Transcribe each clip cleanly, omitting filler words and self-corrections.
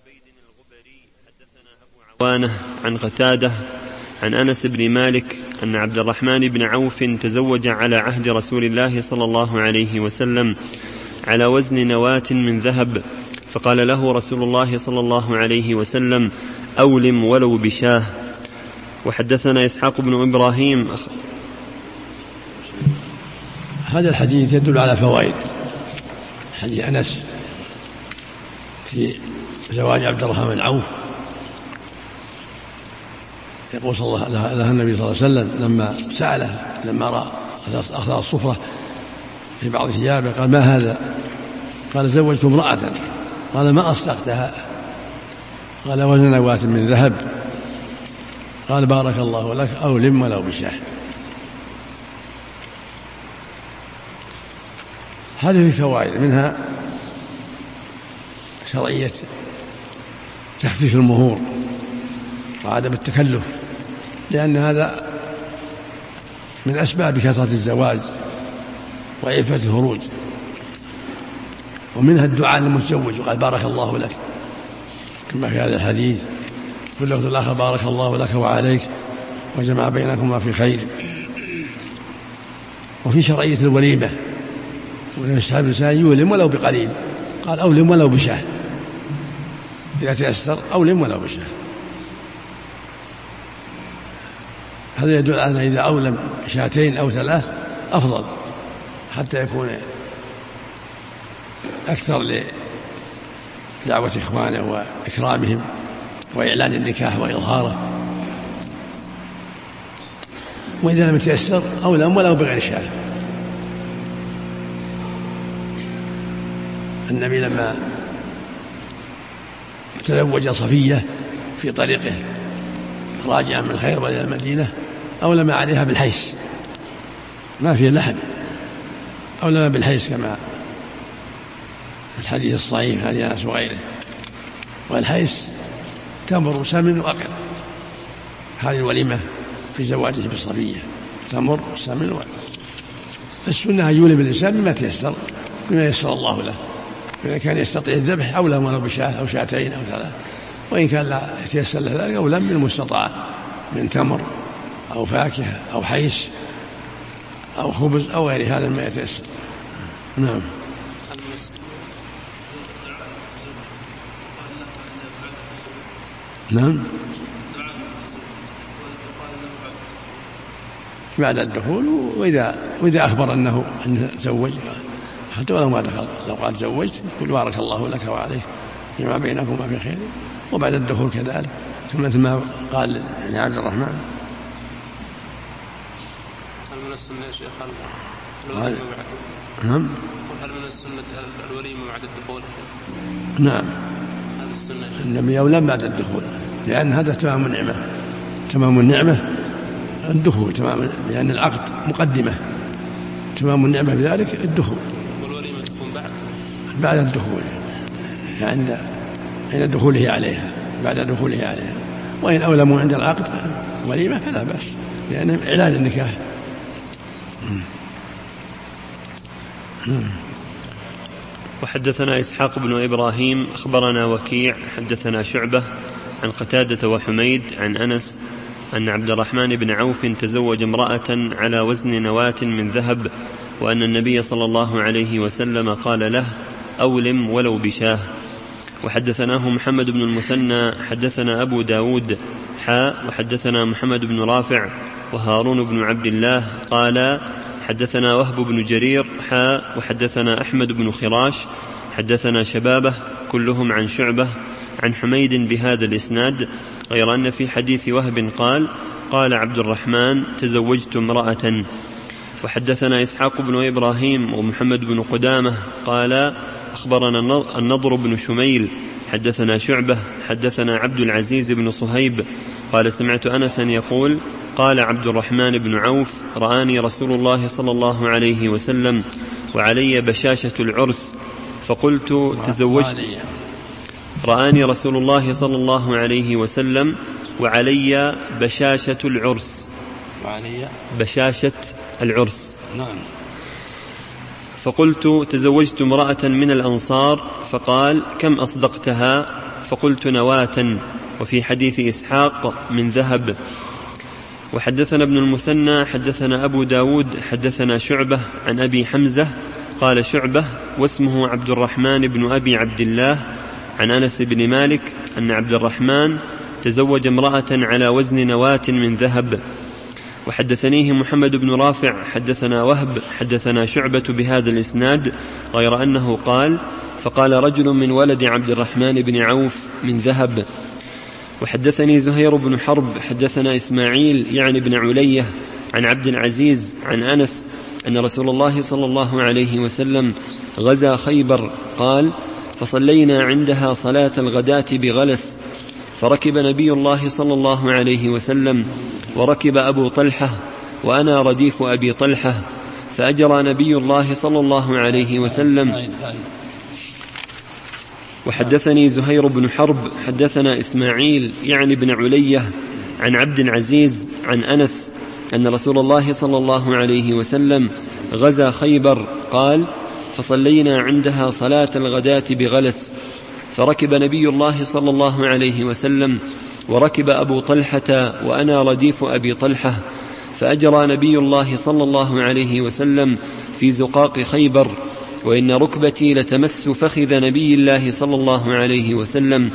عوانة عن قتادة عن أنس بن مالك أن عبد الرحمن بن عوف تزوج على عهد رسول الله صلى الله عليه وسلم على وزن نواة من ذهب، فقال له رسول الله صلى الله عليه وسلم: أولم ولو بشاه. وحدثنا إسحاق بن إبراهيم. هذا الحديث يدل على فوائد حديث أنس في زواج عبد الرحمن بن عوف. يقول صلى الله عليه النبي صلى الله عليه وسلم لما سأله لما رأى أخذ الصفرة في بعض ثيابه قال: ما هذا؟ قال: زوجت امرأة. قال: ما أصدقتها؟ قال: وزن نواة من ذهب. قال: بارك الله لك، أولم ولو بشاه. هذه فوائد، منها شرعية تخفيف المهور وعدم التكلف، لأن هذا من أسباب كثرة الزواج وعفة الفروج. ومنها الدعاء للمتزوج، وقال: بارك الله لك، كما في هذا الحديث. في اللفظ الآخر: بارك الله لك وعليك وجمع بينكما في خير. وفي شرعية الوليمة، ويستحب الإنسان يولم ولو بقليل. قال: أولم ولو بشاه، إذا تيسر أولم ولو بشاه. هذا يدل على إذا أولم شاتين أو ثلاث أفضل، حتى يكون أكثر لدعوة إخوانه وإكرامهم وإعلان النكاح وإظهاره. وإذا لم يتيسر أولم ولو بغير شاه. النبي لما تزوج صفية في طريقه راجعا من خيبر إلى المدينة أولم عليها بالحيس، ما فيه لحم، أولم بالحيس كما الحديث الصحيح حديث أنس وغيره. والحيس تمر سمن وأقل. هذه الوليمة في زواجه بالصفية، تمر سمن وأقل. فالسنة أن يولم الإنسان بما تيسر، بما يسر الله له. إذا كان يستطيع الذبح أولم ولو بشاه أو شاتين أو ثلاث، وإن كان لا يتيسر له ذلك أولم بالمستطاع من تمر أو فاكهة أو حيش أو خبز أو غير هذا ما يتيسر. نعم. نعم، بعد الدخول. وإذا أخبر أنه تزوج حتى ولو ما دخل، لو قال تزوجت يقول: بارك الله لك وعليك جمع بينكما في خير. وبعد الدخول كذلك، ثم ما قال لعبد الرحمن. هل من السنة يا شيخ نعم، هل من السنة الوليمة بعد الدخول؟ نعم، هذا السنة النبي يولم بعد الدخول، لأن هذا تمام النعمة. تمام النعمة الدخول، تمام، لأن العقد مقدمة. تمام النعمة بذلك الدخول. والوليمة تكون بعد الدخول، يعني عند دخوله عليها، بعد دخوله عليها. وإن أولموا عند العقد وليمة فلا بأس، لأن إعلان النكاح. وحدثنا إسحاق بن إبراهيم أخبرنا وكيع حدثنا شعبة عن قتادة وحميد عن أنس أن عبد الرحمن بن عوف تزوج امرأة على وزن نواة من ذهب، وأن النبي صلى الله عليه وسلم قال له: أولم ولو بشاه. وحدثناه محمد بن المثنى حدثنا أبو داود وحدثنا محمد بن رافع وهارون بن عبد الله قال حدثنا وهب بن جرير وحدثنا أحمد بن خراش حدثنا شبابه كلهم عن شعبة عن حميد بهذا الإسناد، غير أن في حديث وهب قال عبد الرحمن: تزوجت امرأة. وحدثنا إسحاق بن إبراهيم ومحمد بن قدامة قال أخبرنا النضر بن شميل حدثنا شعبة حدثنا عبد العزيز بن صهيب قال سمعت أنسا يقول: قال عبد الرحمن بن عوف: رآني رسول الله صلى الله عليه وسلم وعلي بشاشة العرس، فقلت: تزوجت. رآني رسول الله صلى الله عليه وسلم وعلي بشاشة العرس. بشاشة العرس. نعم. فقلت: تزوجت امرأة من الأنصار، فقال: كم أصدقتها؟ فقلت نواة، وفي حديث إسحاق من ذهب. وحدثنا ابن المثنى حدثنا أبو داود حدثنا شعبة عن أبي حمزة قال شعبة واسمه عبد الرحمن بن أبي عبد الله عن أنس بن مالك أن عبد الرحمن تزوج امرأة على وزن نواة من ذهب. وحدثنيه محمد بن رافع حدثنا وهب حدثنا شعبة بهذا الإسناد غير أنه قال فقال رجل من ولد عبد الرحمن بن عوف من ذهب. وحدثني زهير بن حرب حدثنا إسماعيل يعني بن علية عن عبد العزيز عن أنس أن رسول الله صلى الله عليه وسلم غزا خيبر قال فصلينا عندها صلاة الغداة بغلس، فركب نبي الله صلى الله عليه وسلم وركب أبو طلحة وأنا رديف أبي طلحة، فأجرى نبي الله صلى الله عليه وسلم. وحدثني زهير بن حرب حدثنا إسماعيل يعني بن علية عن عبد العزيز عن أنس أن رسول الله صلى الله عليه وسلم غزا خيبر قال فصلينا عندها صلاة الغداة بغلس، فركب نبي الله صلى الله عليه وسلم وركب أبو طلحة وأنا رديف أبي طلحة، فأجرى نبي الله صلى الله عليه وسلم في زقاق خيبر، وإن ركبتي لتمس فخذ نبي الله صلى الله عليه وسلم،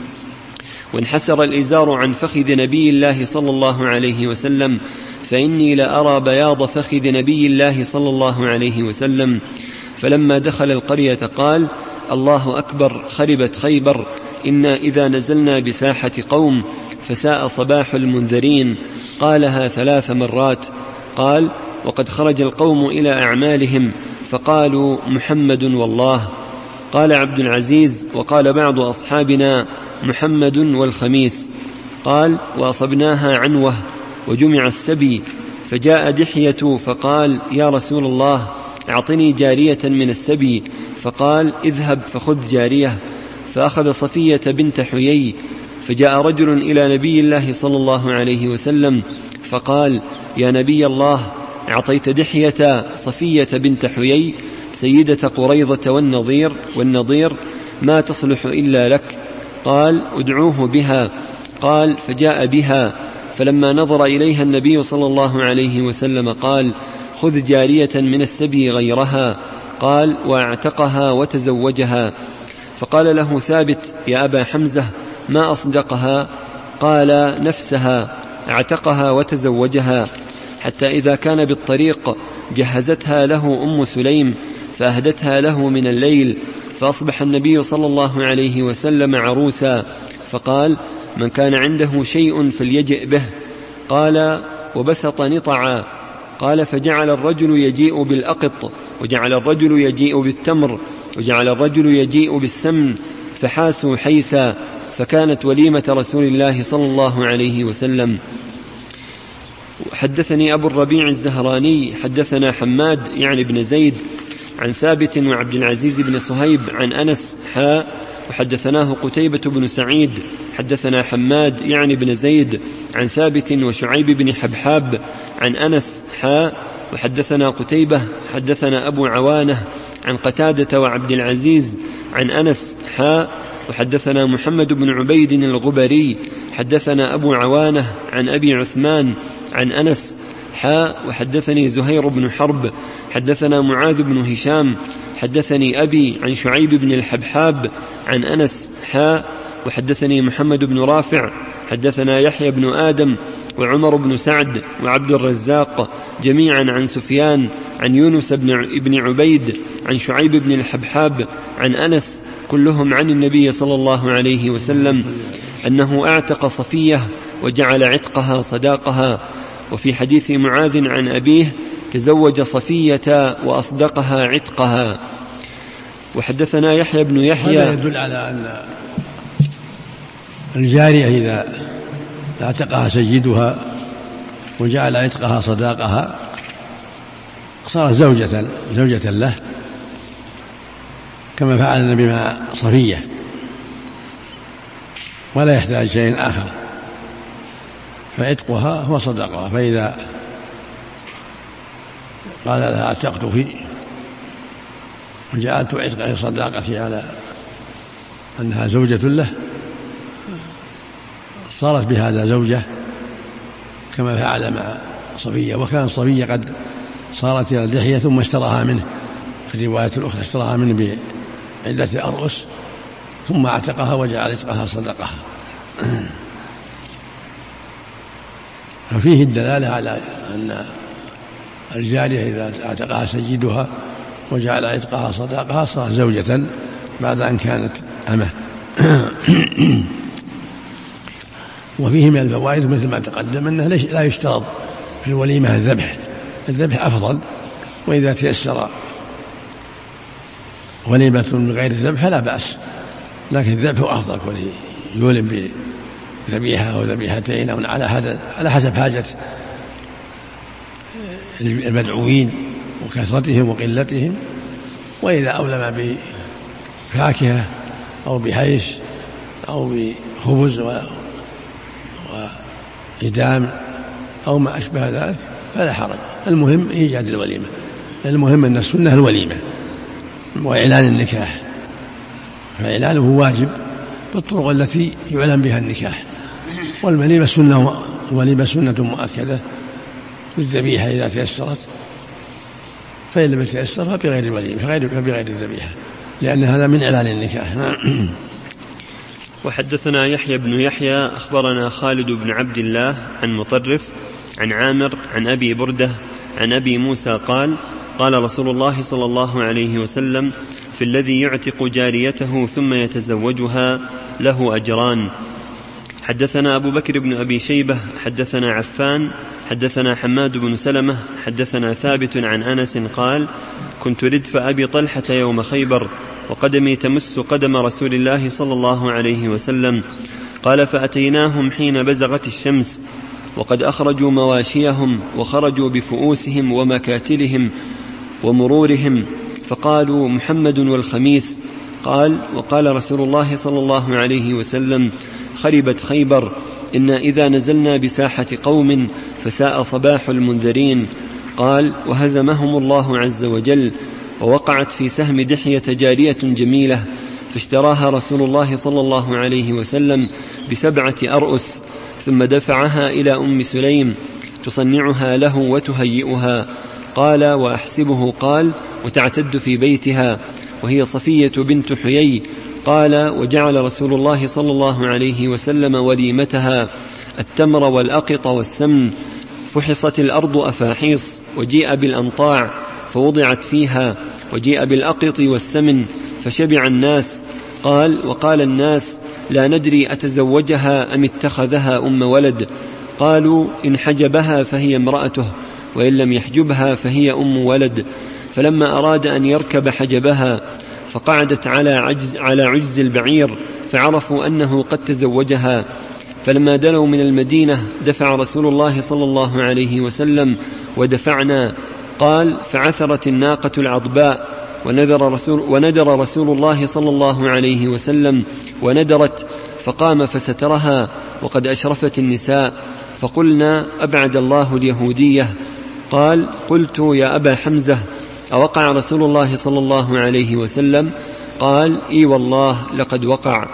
وانحسر الإزار عن فخذ نبي الله صلى الله عليه وسلم، فإني لأرى بياض فخذ نبي الله صلى الله عليه وسلم. فلما دخل القرية قال الله أكبر خربت خيبر، إنا إذا نزلنا بساحة قوم فساء صباح المنذرين. قالها 3 مرات. قال وقد خرج القوم إلى أعمالهم فقالوا محمد والله. قال عبد العزيز وقال بعض أصحابنا محمد والخميس. قال وأصبناها عنوة وجمع السبي، فجاء دحية فقال يا رسول الله أعطني جارية من السبي، فقال اذهب فخذ جارية، فأخذ صفية بنت حيي. فجاء رجل إلى نبي الله صلى الله عليه وسلم فقال يا نبي الله أعطيت دحية صفية بنت حيي سيدة قريظة والنضير ما تصلح إلا لك. قال ادعوه بها. قال فجاء بها، فلما نظر إليها النبي صلى الله عليه وسلم قال خذ جارية من السبي غيرها. قال واعتقها وتزوجها. فقال له ثابت يا أبا حمزة ما أصدقها؟ قال نفسها اعتقها وتزوجها، حتى إذا كان بالطريق جهزتها له أم سليم فأهدتها له من الليل، فأصبح النبي صلى الله عليه وسلم عروسا، فقال من كان عنده شيء فليجئ به. قال وبسط نطعا. قال فجعل الرجل يجيء بالأقط، وجعل الرجل يجيء بالتمر، وجعل الرجل يجيء بالسمن، فحاسوا حيسا، فكانت وليمة رسول الله صلى الله عليه وسلم. حدثني أبو الربيع الزهراني حدثنا حماد يعني بن زيد عن ثابت وعبد العزيز بن صهيب عن أنس وحدثناه قتيبة بن سعيد حدثنا حماد يعني بن زيد عن ثابت وشعيب بن حبحاب عن أنس وحدثنا قتيبة حدثنا أبو عوانة عن قتادة وعبد العزيز عن أنس وحدثنا محمد بن عبيد الغبري حدثنا أبو عوانة عن أبي عثمان عن أنس وحدثني زهير بن حرب حدثنا معاذ بن هشام حدثني أبي عن شعيب بن الحبحاب عن أنس وحدثني محمد بن رافع حدثنا يحيى بن آدم وعمر بن سعد وعبد الرزاق جميعا عن سفيان عن يونس بن عبيد عن شعيب بن الحبحاب عن أنس كلهم عن النبي صلى الله عليه وسلم أنه أعتق صفية وجعل عتقها صداقها. وفي حديث معاذ عن أبيه تزوج صفية وأصدقها عتقها. وحدثنا يحيى بن يحيى. هذا يدل على أن الجارية إذا اعتقها سيدها وجعل عتقها صداقها صارت زوجة له، كما فعل النبي مع صفية، ولا يحتاج شيء آخر، فعتقها هو صداقها. فإذا قال لها اعتقتك وجعلت عتق صداقتي على أنها زوجة له صارت بهذا زوجة كما فعل مع صفية. وكان صفية قد صارت إلى اللحية ثم اشتراها منه، في الرواية الأخرى اشتراها منه بعدة أرؤس ثم اعتقها وجعل عتقها صدقها. ففيه الدلالة على أن الجارية إذا اعتقها سيدها وجعل عتقها صدقها صارت زوجة بعد أن كانت أمه. وفيه من الفوائد مثل ما تقدم أنه لا يشترط في الوليمة الذبح أفضل، وإذا تيسر وليمة بغير الذبح لا بأس، لكن الذبح أفضل، يولم بذبيحة أو ذبيحتين أو على حسب حاجة المدعوين وكثرتهم وقلتهم. وإذا أولم بفاكهة أو بحيش أو بخبز وإدام أو ما أشبه ذلك فلا حرج. المهم إيجاد الوليمة، المهم أن السنة الوليمة وإعلان النكاح، فإعلانه واجب بالطرق التي يعلن بها النكاح. والوليمة سنة مؤكدة بالذبيحة إذا تيسرت، فإن لم يتيسر فبغير الوليمة فبغير الذبيحة، لأن هذا من إعلان النكاح. وحدثنا يحيى بن يحيى أخبرنا خالد بن عبد الله عن مطرف عن عامر عن أبي بردة عن أبي موسى قال: قال رسول الله صلى الله عليه وسلم: في الذي يعتق جاريته ثم يتزوجها له أجران. حدثنا أبو بكر بن أبي شيبة حدثنا عفان حدثنا حماد بن سلمة حدثنا ثابت عن أنس قال: كنت ردف أبي طلحة يوم خيبر وقدمي تمس قدم رسول الله صلى الله عليه وسلم. قال: فأتيناهم حين بزغت الشمس وقد أخرجوا مواشيهم وخرجوا بفؤوسهم ومكاتلهم ومرورهم، فقالوا: محمد والخميس. قال: وقال رسول الله صلى الله عليه وسلم: خربت خيبر، إنا إذا نزلنا بساحة قوم فساء صباح المنذرين. قال: وهزمهم الله عز وجل، ووقعت في سهم دحية جارية جميلة، فاشتراها رسول الله صلى الله عليه وسلم ب7 أرؤس، ثم دفعها إلى أم سليم تصنعها له وتهيئها. قال: وأحسبه قال: وتعتد في بيتها، وهي صفية بنت حيي. قال: وجعل رسول الله صلى الله عليه وسلم وليمتها التمر والأقط والسمن، فحصت الأرض أفاحيص، وجيء بالأنطاع فوضعت فيها، وجيء بالأقط والسمن فشبع الناس. قال: وقال الناس: لا ندري أتزوجها أم اتخذها أم ولد. قالوا: إن حجبها فهي امرأته، وإن لم يحجبها فهي أم ولد. فلما أراد أن يركب حجبها فقعدت على عجز البعير، فعرفوا أنه قد تزوجها. فلما دنوا من المدينة دفع رسول الله صلى الله عليه وسلم ودفعنا. قال: فعثرت الناقة العضباء، وندر رسول الله صلى الله عليه وسلم وندرت، فقام فسترها وقد أشرفت النساء، فقلنا: أبعد الله اليهودية. قال: قلت: يا أبا حمزة، أوقع رسول الله صلى الله عليه وسلم؟ قال: إي والله لقد وقع.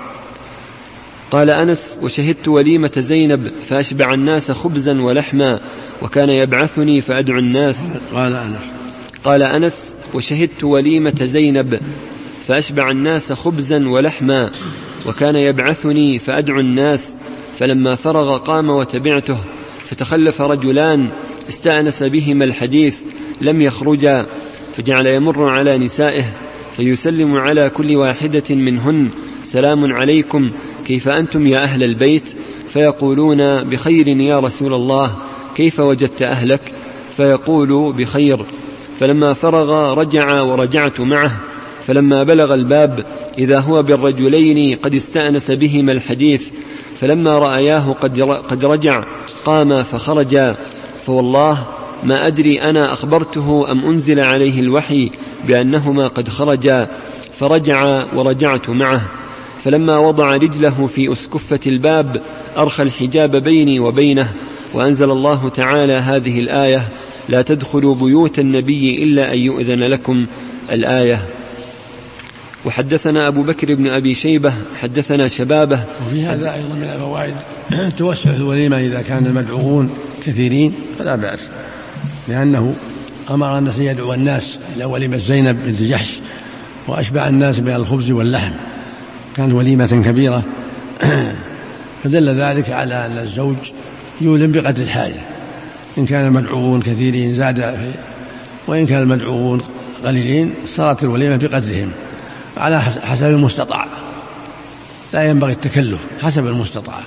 قال أنس: وشهدت وليمة زينب فأشبع الناس خبزا ولحما، وكان يبعثني فأدعو الناس. قال أنس: وشهدت وليمة زينب فأشبع الناس خبزا ولحما، وكان يبعثني فأدعو الناس. فلما فرغ قام وتبعته، فتخلف رجلان استأنس بهما الحديث لم يخرجا، فجعل يمر على نسائه فيسلم على كل واحدة منهن: سلام عليكم، كيف أنتم يا أهل البيت؟ فيقولون: بخير يا رسول الله، كيف وجدت أهلك؟ فيقول: بخير. فلما فرغ رجع ورجعت معه، فلما بلغ الباب إذا هو بالرجلين قد استأنس بهما الحديث، فلما رأياه قد رجع قام فخرجا، فوالله ما أدري أنا أخبرته أم أنزل عليه الوحي بأنهما قد خرجا. فرجع ورجعت معه. فلما وضع رجله في أسكفة الباب أرخى الحجاب بيني وبينه، وأنزل الله تعالى هذه الآية: لا تدخلوا بيوت النبي إلا أن يؤذن لكم، الآية. وحدثنا أبو بكر بن أبي شيبة حدثنا شبابه. وفي هذا أيضا من الفوائد توسع الوليمة إذا كان المدعوون كثيرين فلا بأس، لأنه أمر الناس يدعو الناس إلى وليمة زينب بنت جحش وأشبع الناس بها الخبز واللحم، كانت وليمة كبيرة فدل ذلك على أن الزوج يولم بقدر الحاجة، إن كان المدعوون كثيرين زاد وإن كان المدعوون قليلين صارت الوليمة بقدرهم على حسب المستطاع، لا ينبغي التكلف، حسب المستطاع.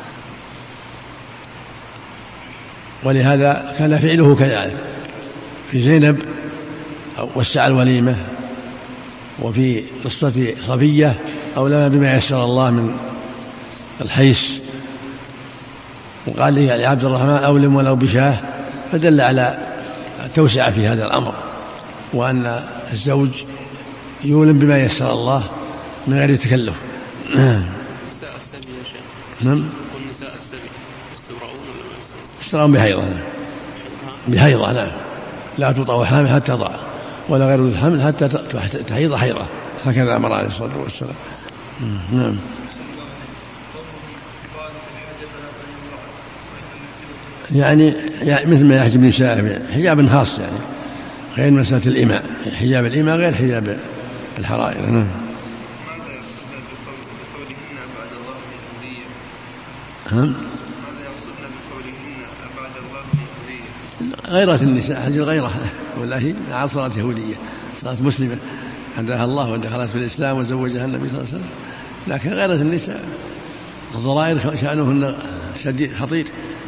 ولهذا كان فعله كذلك في زينب وسع الوليمة، وفي قصة صفية أولى بما يسر الله من الحيس، وقال لي عبد الرحمن أولم ولو بشاه، فدل على التوسعة في هذا الأمر، وأن الزوج يولم بما يسر الله من غير تكلف. نساء السبي يا شيخ. نعم. والنساء السبي يستبرؤون ولا ما يستبرؤون؟ يستبرؤون بحيضة نعم، لا تطأ حامل حتى تضع ولا غير الحمل حتى تحيض حيضة، هكذا أمر عليه الصلاة والسلام. نعم. يعني مثل ما يحجب النساء حجاب خاص، يعني غير مسألة الإماء، حجاب الإماء غير حجاب الحرائر. نعم. غيرة النساء هذه الغيرة والله صارت يهودية، صارت مسلمة هداها الله ودخلت في الإسلام وزوجها النبي صلى الله عليه وسلم، لكن غيرة النساء الضرائر شأنهن شديد خطير.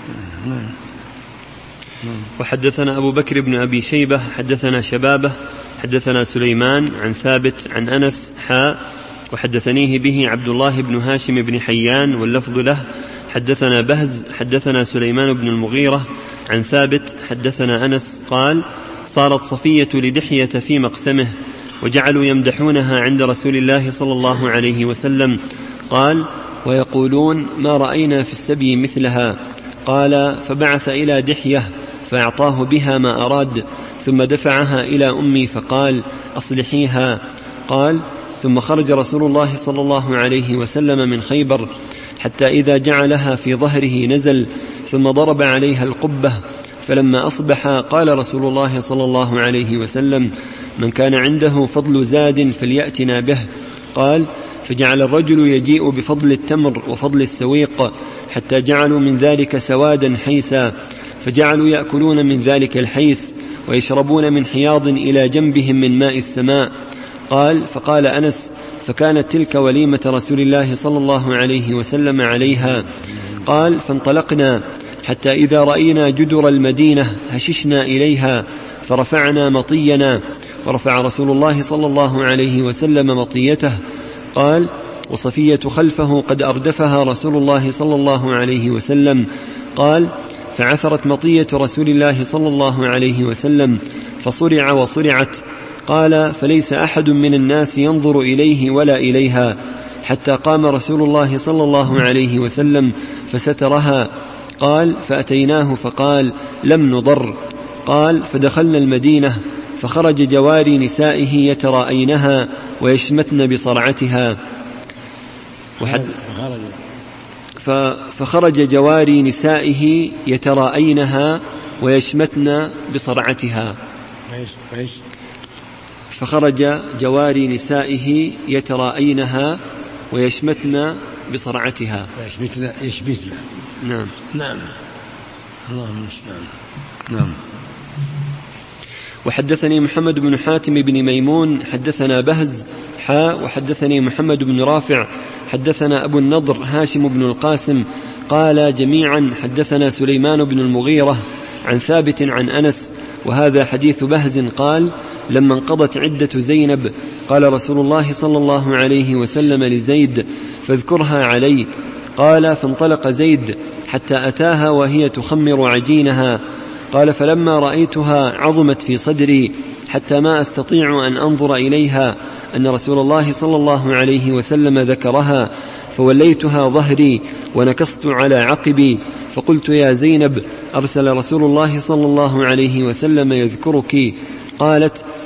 وحدثنا أبو بكر بن أبي شيبة حدثنا شبابه حدثنا سليمان عن ثابت عن أنس وحدثنيه به عبد الله بن هاشم بن حيان واللفظ له. حدثنا بهز حدثنا سليمان بن المغيرة عن ثابت حدثنا أنس قال: صارت صفية لدحية في مقسمه وجعلوا يمدحونها عند رسول الله صلى الله عليه وسلم. قال: ويقولون ما رأينا في السبي مثلها. قال: فبعث إلى دحية فأعطاه بها ما أراد، ثم دفعها إلى أمي فقال: أصلحيها. قال: ثم خرج رسول الله صلى الله عليه وسلم من خيبر حتى إذا جعلها في ظهره نزل، ثم ضرب عليها القبة، فلما أصبح قال رسول الله صلى الله عليه وسلم: من كان عنده فضل زاد فليأتنا به. قال: فجعل الرجل يجيء بفضل التمر وفضل السويق حتى جعلوا من ذلك سوادا حيسا، فجعلوا يأكلون من ذلك الحيس ويشربون من حياض إلى جنبهم من ماء السماء. قال: فقال أنس: فكانت تلك وليمة رسول الله صلى الله عليه وسلم عليها. قال: فانطلقنا حتى إذا رأينا جدر المدينة هششنا إليها فرفعنا مطينا، ورفع رسول الله صلى الله عليه وسلم مطيته. قال: وصفية خلفه قد أردفها رسول الله صلى الله عليه وسلم. قال: فعثرت مطية رسول الله صلى الله عليه وسلم فصرع وصرعت. قال: فليس أحد من الناس ينظر إليه ولا إليها، حتى قام رسول الله صلى الله عليه وسلم فسترها. قال: فأتيناه فقال: لم نضر. قال: فدخلنا المدينة فخرج جواري نسائه يتراءينها ويشمتن بصرعتها. فخرج جواري نسائه يتراءينها ويشمتن بصرعتها. فخرج جواري نسائه يتراءينها ويشمتن بصرعتها. يشمتن. نعم. نعم. اللهم المستعان. نعم. وحدثني محمد بن حاتم بن ميمون حدثنا بهز وحدثني محمد بن رافع حدثنا أبو النضر هاشم بن القاسم قال جميعا حدثنا سليمان بن المغيرة عن ثابت عن أنس. وهذا حديث بهز. قال: لما انقضت عدة زينب قال رسول الله صلى الله عليه وسلم لزيد: فاذكرها علي. قال: فانطلق زيد حتى أتاها وهي تخمر عجينها. قال: فلما رأيتها عظمت في صدري حتى ما أستطيع أن أنظر إليها أن رسول الله صلى الله عليه وسلم ذكرها، فوليتها ظهري ونكصت على عقبي، فقلت: يا زينب، أرسل رسول الله صلى الله عليه وسلم يذكرك. قالت: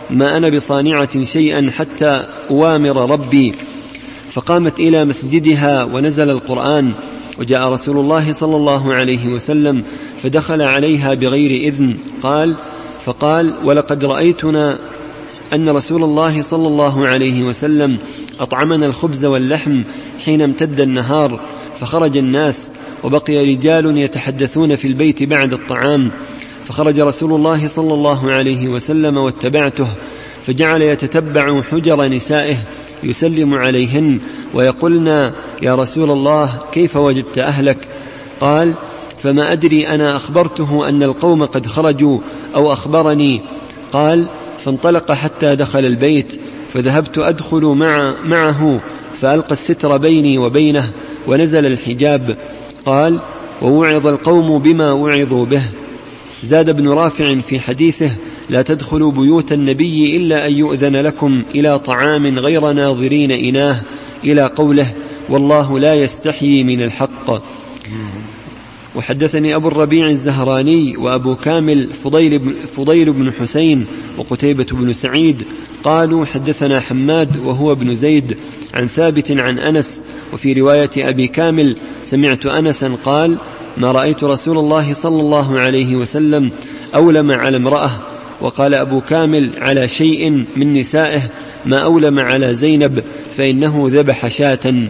ما أنا بصانعة شيئا حتى أوامر ربي. فقامت إلى مسجدها ونزل القرآن، وجاء رسول الله صلى الله عليه وسلم فدخل عليها بغير إذن. فقال: ولقد رأيتنا أن رسول الله صلى الله عليه وسلم أطعمنا الخبز واللحم حين امتد النهار، فخرج الناس وبقي رجال يتحدثون في البيت بعد الطعام، فخرج رسول الله صلى الله عليه وسلم واتبعته، فجعل يتتبع حجر نسائه يسلم عليهن ويقولن: يا رسول الله كيف وجدت أهلك؟ قال: فما أدري أنا أخبرته أن القوم قد خرجوا أو أخبرني. قال: فانطلق حتى دخل البيت، فذهبت أدخل معه فألقى الستر بيني وبينه ونزل الحجاب. قال: ووعظ القوم بما وعظوا به. زاد ابن رافع في حديثه: لا تدخلوا بيوت النبي إلا أن يؤذن لكم إلى طعام غير ناظرين إناه، إلى قوله: والله لا يستحيي من الحق. وحدثني أبو الربيع الزهراني وأبو كامل فضيل بن حسين وقتيبة بن سعيد قالوا: حدثنا حماد وهو ابن زيد عن ثابت عن أنس. وفي رواية أبي كامل: سمعت أنسا قال: ما رأيت رسول الله صلى الله عليه وسلم أولم على امرأة. وقال أبو كامل: على شيء من نسائه، ما أولم على زينب فإنه ذبح شاة.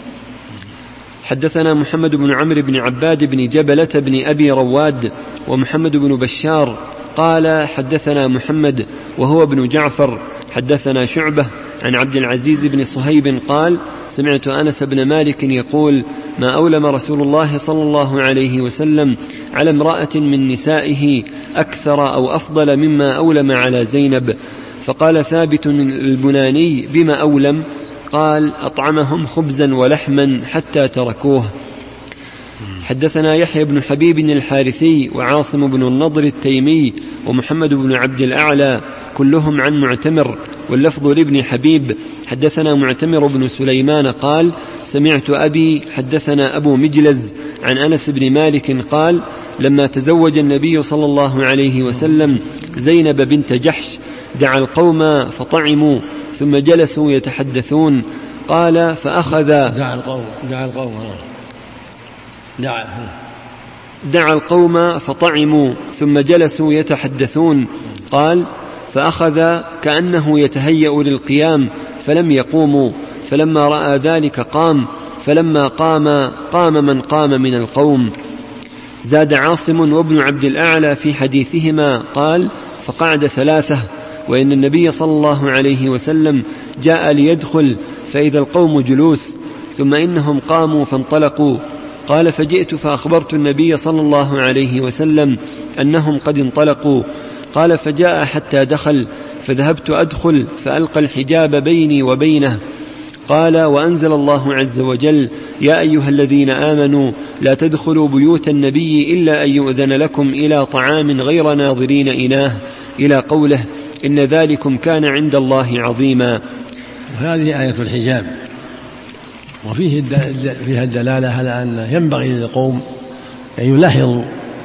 حدثنا محمد بن عمرو بن عباد بن جبلة بن أبي رواد ومحمد بن بشار قال: حدثنا محمد وهو ابن جعفر حدثنا شعبة عن عبد العزيز بن صهيب قال: سمعت أنس بن مالك يقول: ما أولم رسول الله صلى الله عليه وسلم على امرأة من نسائه أكثر أو أفضل مما أولم على زينب. فقال ثابت البناني: بما أولم؟ قال: أطعمهم خبزا ولحما حتى تركوه. حدثنا يحيى بن حبيب الحارثي وعاصم بن النضر التيمي ومحمد بن عبد الأعلى كلهم عن معتمر، واللفظ لابن حبيب. حدثنا معتمر بن سليمان قال: سمعت أبي حدثنا أبو مجلز عن أنس بن مالك قال: لما تزوج النبي صلى الله عليه وسلم زينب بنت جحش دعا القوم فطعموا ثم جلسوا يتحدثون. قال: فأخذ دعا القوم فطعموا ثم جلسوا يتحدثون. قال: فأخذ كأنه يتهيأ للقيام فلم يقوموا، فلما رأى ذلك قام، فلما قام من قام من القوم. زاد عاصم وابن عبد الأعلى في حديثهما قال: فقعد ثلاثة، وإن النبي صلى الله عليه وسلم جاء ليدخل فإذا القوم جلوس، ثم إنهم قاموا فانطلقوا. قال: فجئت فأخبرت النبي صلى الله عليه وسلم أنهم قد انطلقوا. قال: فجاء حتى دخل، فذهبت أدخل فألقى الحجاب بيني وبينه. قال: وأنزل الله عز وجل: يا أيها الذين آمنوا لا تدخلوا بيوت النبي إلا أن يؤذن لكم إلى طعام غير ناظرين إناه، إلى قوله: إن ذلكم كان عند الله عظيما. هذه آية الحجاب، فيها الدلالة على أن ينبغي للقوم أن يلاحظوا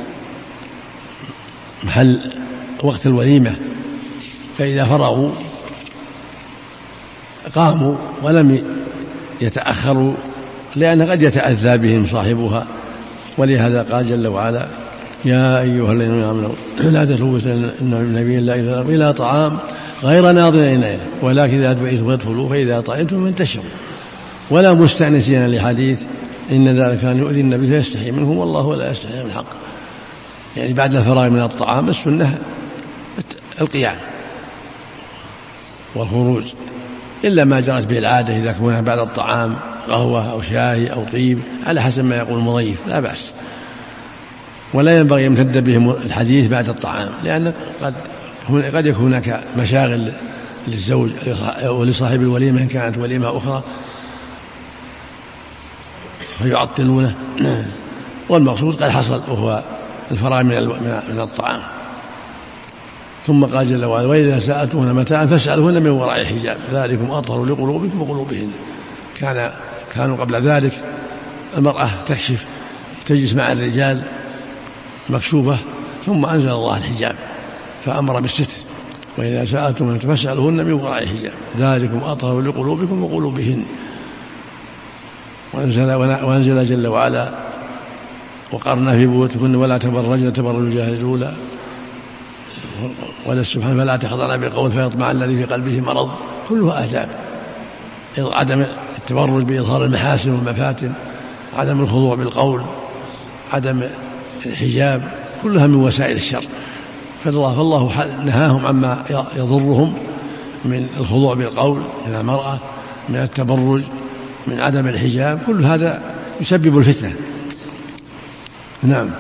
محل وقت الوليمة، فإذا فرغوا قاموا ولم يتأخروا، لأن قد يتأذى بهم صاحبها. ولهذا قال جل وعلا: يا أيها الذين آمنوا لا تدخلوا النبي إلى طعام غير ناظرين إليه ولكن إذا دعيتم فادخلوا فإذا طعمتم فانتشروا ولا مستأنسين لحديث إن ذلك كان يؤذي النبي فيستحي منه والله لا يستحي من الحق. يعني بعد الفراغ من الطعام السنة القيام والخروج، إلا ما جرت به العادة إذا كنا بعد الطعام قهوة أو شاي أو طيب على حسب ما يقول المضيف لا بأس. ولا ينبغي يمتد بهم الحديث بعد الطعام، لأن قد يكون هناك مشاغل للزوج ولصاحب الوليمة إن كانت وليمة أخرى فيعطلونه، والمقصود قد حصل وهو الفراغ من الطعام. ثم قال جل وعلا: وإذا سألتهن متاعا فاسألوهن من وراء الحجاب ذلكم أطهر لقلوبكم وقلوبهن. كانوا قبل ذلك المرأة تكشف تجلس مع الرجال مكشوفة، ثم أنزل الله الحجاب فأمر بالستر وإذا سألتم فاسألوهن من وراء حجاب ذلكم أطهر لقلوبكم وقلوبهن. وأنزل جل وعلا وقرنا في بيوتكن ولا تبرجن تبرج الجاهلية الأولى ولا سبحانه فلا تخضعن بالقول فيطمع الذي في قلبه مرض. كلها آداب، عدم التبرج بإظهار المحاسن والمفاتن، عدم الخضوع بالقول، عدم الحجاب، كلها من وسائل الشر. فالله نهاهم عما يضرهم من الخضوع بالقول من المرأة، من التبرج، من عدم الحجاب، كل هذا يسبب الفتنة. نعم.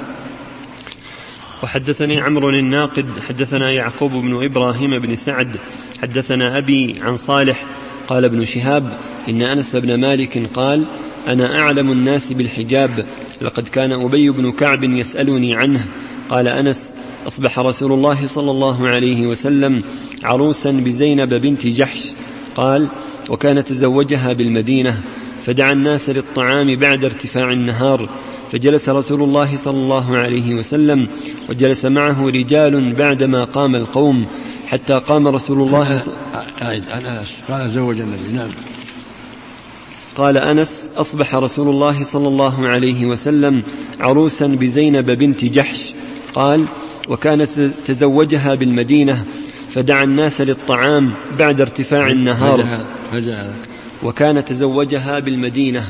وحدثني عمرو الناقد حدثنا يعقوب بن إبراهيم بن سعد حدثنا أبي عن صالح قال ابن شهاب إن أنس بن مالك قال أنا أعلم الناس بالحجاب، لقد كان أبي بن كعب يسألني عنه. قال أنس أصبح رسول الله صلى الله عليه وسلم عروسا بزينب بنت جحش. قال وكان تزوجها بالمدينة، فدعا الناس للطعام بعد ارتفاع النهار، فجلس رسول الله صلى الله عليه وسلم وجلس معه رجال بعدما قام القوم، حتى قام رسول الله قال زوج النبي. نعم. قال أنس أصبح رسول الله صلى الله عليه وسلم عروسا بزينب بنت جحش. قال وكانت تزوجها بالمدينة، فدعا الناس للطعام بعد ارتفاع النهار. وكان تزوجها بالمدينة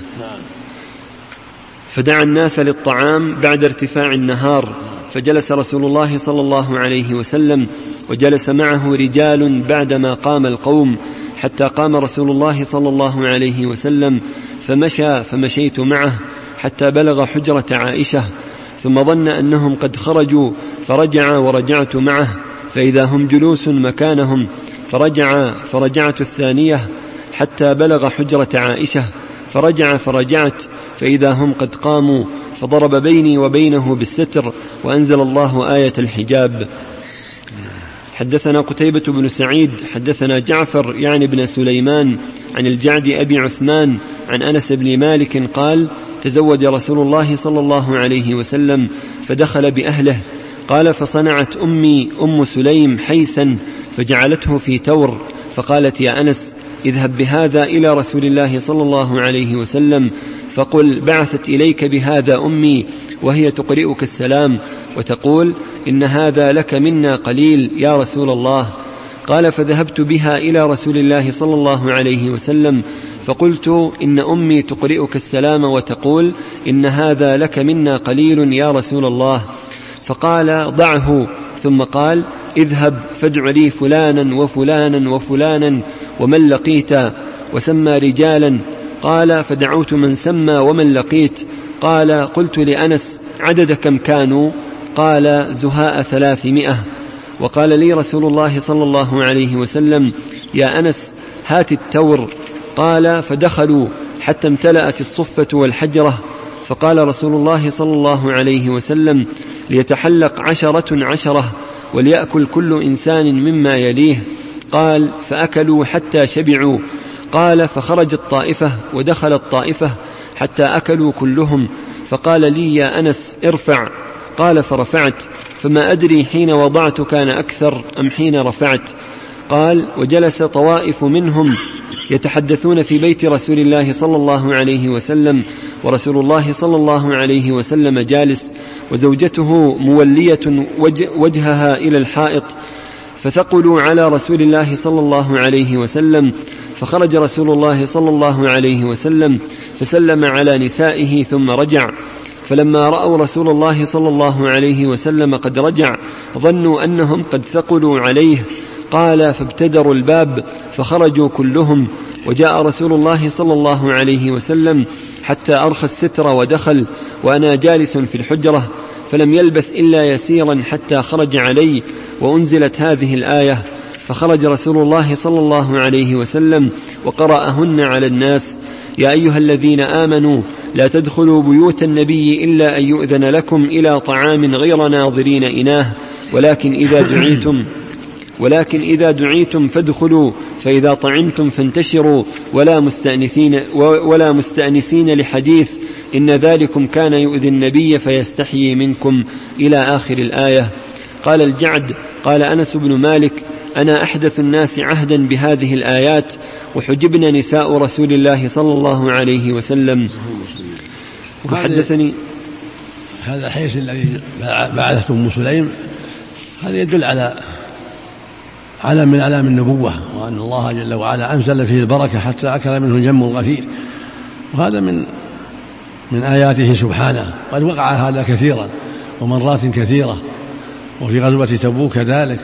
فدعا الناس للطعام بعد ارتفاع النهار، فجلس رسول الله صلى الله عليه وسلم وجلس معه رجال بعدما قام القوم، حتى قام رسول الله صلى الله عليه وسلم فمشى فمشيت معه حتى بلغ حجرة عائشة، ثم ظن أنهم قد خرجوا فرجع ورجعت معه، فإذا هم جلوس مكانهم، فرجعت الثانية حتى بلغ حجرة عائشة، فرجع فرجعت، فإذا هم قد قاموا، فضرب بيني وبينه بالستر، وأنزل الله آية الحجاب. حدثنا قتيبة بن سعيد حدثنا جعفر يعني بن سليمان عن الجعد أبي عثمان عن أنس بن مالك قال تزوج رسول الله صلى الله عليه وسلم فدخل بأهله. قال فصنعت أمي أم سليم حيسا فجعلته في تور، فقالت يا أنس اذهب بهذا إلى رسول الله صلى الله عليه وسلم فقل بعثت إليك بهذا أمي وهي تقرئك السلام وتقول إن هذا لك منا قليل يا رسول الله. قال فذهبت بها إلى رسول الله صلى الله عليه وسلم فقلت إن أمي تقرئك السلام وتقول إن هذا لك منا قليل يا رسول الله. فقال ضعه، ثم قال اذهب فادع لي فلانا وفلانا وفلانا ومن لقيت، وسمى رجالا. قال فدعوت من سمى ومن لقيت. قال قلت لأنس عدد كم كانوا؟ قال زهاء 300. وقال لي رسول الله صلى الله عليه وسلم يا أنس هات التور. قال فدخلوا حتى امتلأت الصفة والحجرة، فقال رسول الله صلى الله عليه وسلم ليتحلق 10 وليأكل كل إنسان مما يليه. قال فأكلوا حتى شبعوا. قال فخرجت طائفة ودخلت طائفة حتى أكلوا كلهم، فقال لي يا أنس ارفع. قال فرفعت، فما أدري حين وضعت كان أكثر أم حين رفعت. قال وجلس طوائف منهم يتحدثون في بيت رسول الله صلى الله عليه وسلم، ورسول الله صلى الله عليه وسلم جالس، وزوجته مولية وجهها إلى الحائط، فثقلوا على رسول الله صلى الله عليه وسلم. فخرج رسول الله صلى الله عليه وسلم فسلم على نسائه ثم رجع، فلما رأوا رسول الله صلى الله عليه وسلم قد رجع ظنوا أنهم قد ثقلوا عليه. قال فابتدروا الباب فخرجوا كلهم، وجاء رسول الله صلى الله عليه وسلم حتى أرخى الستر ودخل، وأنا جالس في الحجرة، فلم يلبث إلا يسيرا حتى خرج علي، وأنزلت هذه الآية. فخرج رسول الله صلى الله عليه وسلم وقرأهن على الناس: يا أيها الذين آمنوا لا تدخلوا بيوت النبي إلا أن يؤذن لكم إلى طعام غير ناظرين إناه، ولكن إذا دعيتم فادخلوا، فإذا طعمتم فانتشروا ولا مستأنسين لحديث، إن ذلكم كان يؤذي النبي فيستحيي منكم، إلى آخر الآية. قال الجعد: قال أنس بن مالك: أنا أحدث الناس عهدا بهذه الآيات وحجبنا نساء رسول الله صلى الله عليه وسلم. وحدثني هذا الحديث الذي بعثته أم سليم، هذا يدل على علم من علام النبوة، وأن الله جل وعلا أنزل فيه البركة حتى أكل منه الجم الغفير، وهذا من آياته سبحانه. قد وقع هذا كثيرا ومرات كثيرة، وفي غزوة تبوك كذلك،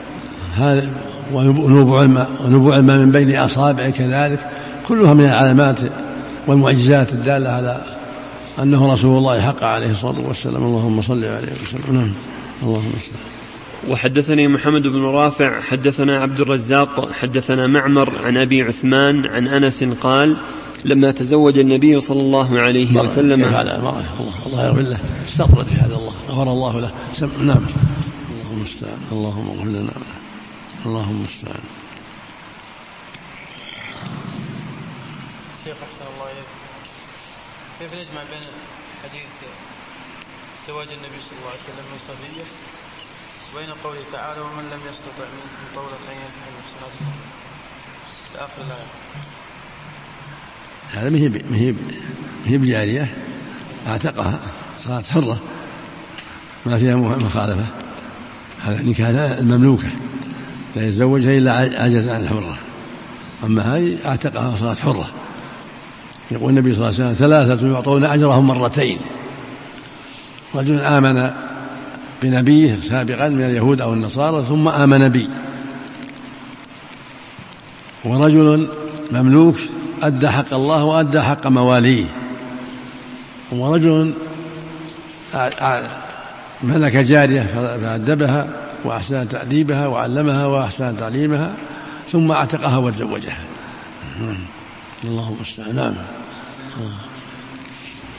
ونبوع الماء من بين أصابع كذلك، كلها من العلامات والمعجزات الدالة على أنه رسول الله حق عليه الصلاة والسلام. اللهم صل عليه وسلم. نعم. اللهم صل. وحدثني محمد بن رافع حدثنا عبد الرزاق حدثنا معمر عن أبي عثمان عن أنس قال: لما تزوج النبي صلى الله عليه وسلم الله يغفر له، استغفر في هذا، الله غفر الله له. نعم. اللهم استعان. اللهم اغفر لنا. اللهم استعان. شيخ أحسن الله إليك، كيف نجمع بين حديث زواج النبي صلى الله عليه وسلم من صفية وبين قوله تعالى: ومن لم يستطع منكم طولا أن ينكح المحصنات في آخر الآية؟ هذا مهي بجارية، اعتقها صارت حرة، ما فيها مخالفة. هذا نكاح المملوكة لا يتزوجها إلا عجز عن الحرة، أما هذه اعتقها صارت حرة. يقول النبي صلى الله عليه وسلم: ثلاثة يعطون أجرهم مرتين: رجل آمن بنبيه سابقا من اليهود أو النصارى ثم آمن بي، ورجل مملوك أدى حق الله وأدى حق مواليه، ورجل ملك جارية فأدبها وأحسن تأديبها وعلمها وأحسن تعليمها ثم اعتقها وتزوجها. اللهم استعان. نعم.